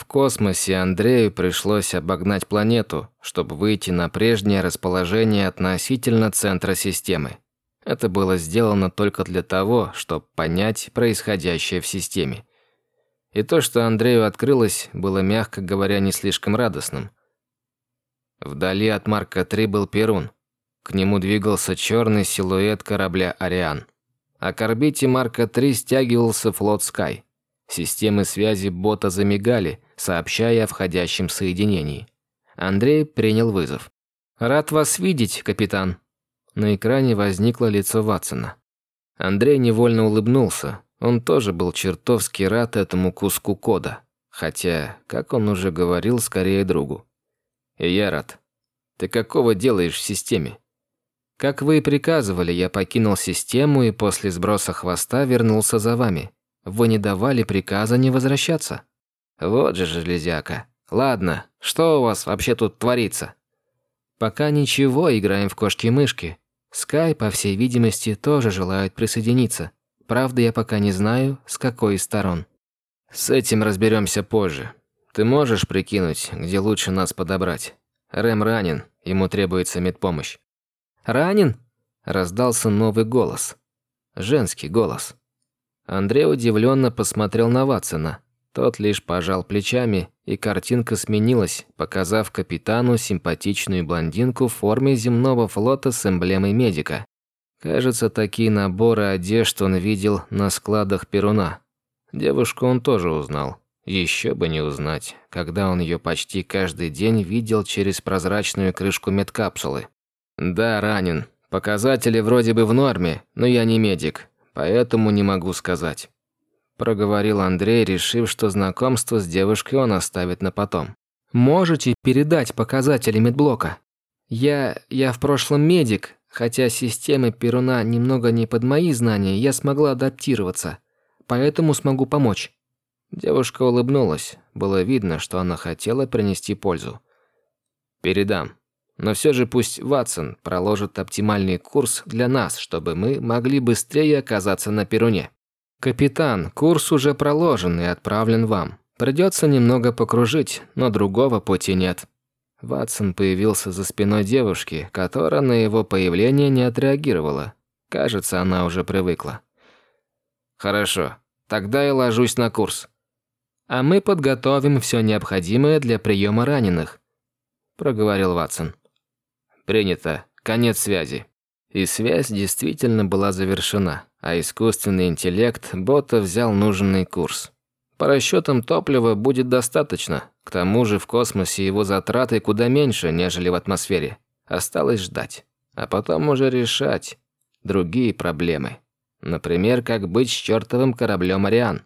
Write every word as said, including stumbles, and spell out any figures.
В космосе Андрею пришлось обогнать планету, чтобы выйти на прежнее расположение относительно центра системы. Это было сделано только для того, чтобы понять происходящее в системе. И то, что Андрею открылось, было, мягко говоря, не слишком радостным. Вдали от Марка три был Перун. К нему двигался черный силуэт корабля «Ариан». А к орбите Марка три стягивался флот «Скай». Системы связи бота замигали, сообщая о входящем соединении. Андрей принял вызов. «Рад вас видеть, капитан». На экране возникло лицо Ватсона. Андрей невольно улыбнулся. Он тоже был чертовски рад этому куску кода. Хотя, как он уже говорил, скорее другу. «И я рад. Ты какого делаешь в системе?» «Как вы и приказывали, я покинул систему и после сброса хвоста вернулся за вами. Вы не давали приказа не возвращаться». «Вот же железяка. Ладно, что у вас вообще тут творится?» «Пока ничего, играем в кошки-мышки. Скай, по всей видимости, тоже желают присоединиться. Правда, я пока не знаю, с какой из сторон». «С этим разберемся позже. Ты можешь прикинуть, где лучше нас подобрать? Рэм ранен, ему требуется медпомощь». «Ранен?» – раздался новый голос. Женский голос. Андрей удивленно посмотрел на Ватсона. Тот лишь пожал плечами, и картинка сменилась, показав капитану симпатичную блондинку в форме земного флота с эмблемой медика. Кажется, такие наборы одежд он видел на складах Перуна. Девушку он тоже узнал. Еще бы не узнать, когда он ее почти каждый день видел через прозрачную крышку медкапсулы. «Да, ранен. Показатели вроде бы в норме, но я не медик. Поэтому не могу сказать», – проговорил Андрей, решив, что знакомство с девушкой он оставит на потом. «Можете передать показатели медблока? Я... я в прошлом медик, хотя системы Перуна немного не под мои знания, я смогла адаптироваться, поэтому смогу помочь». Девушка улыбнулась. Было видно, что она хотела принести пользу. «Передам. Но все же пусть Ватсон проложит оптимальный курс для нас, чтобы мы могли быстрее оказаться на Перуне». «Капитан, курс уже проложен и отправлен вам. Придется немного покружить, но другого пути нет». Ватсон появился за спиной девушки, которая на его появление не отреагировала. Кажется, она уже привыкла. «Хорошо, тогда я ложусь на курс. А мы подготовим все необходимое для приема раненых», – проговорил Ватсон. «Принято. Конец связи». И связь действительно была завершена, а искусственный интеллект бота взял нужный курс. По расчетам топлива будет достаточно. К тому же в космосе его затраты куда меньше, нежели в атмосфере. Осталось ждать. А потом уже решать другие проблемы. Например, как быть с чертовым кораблем «Ариан».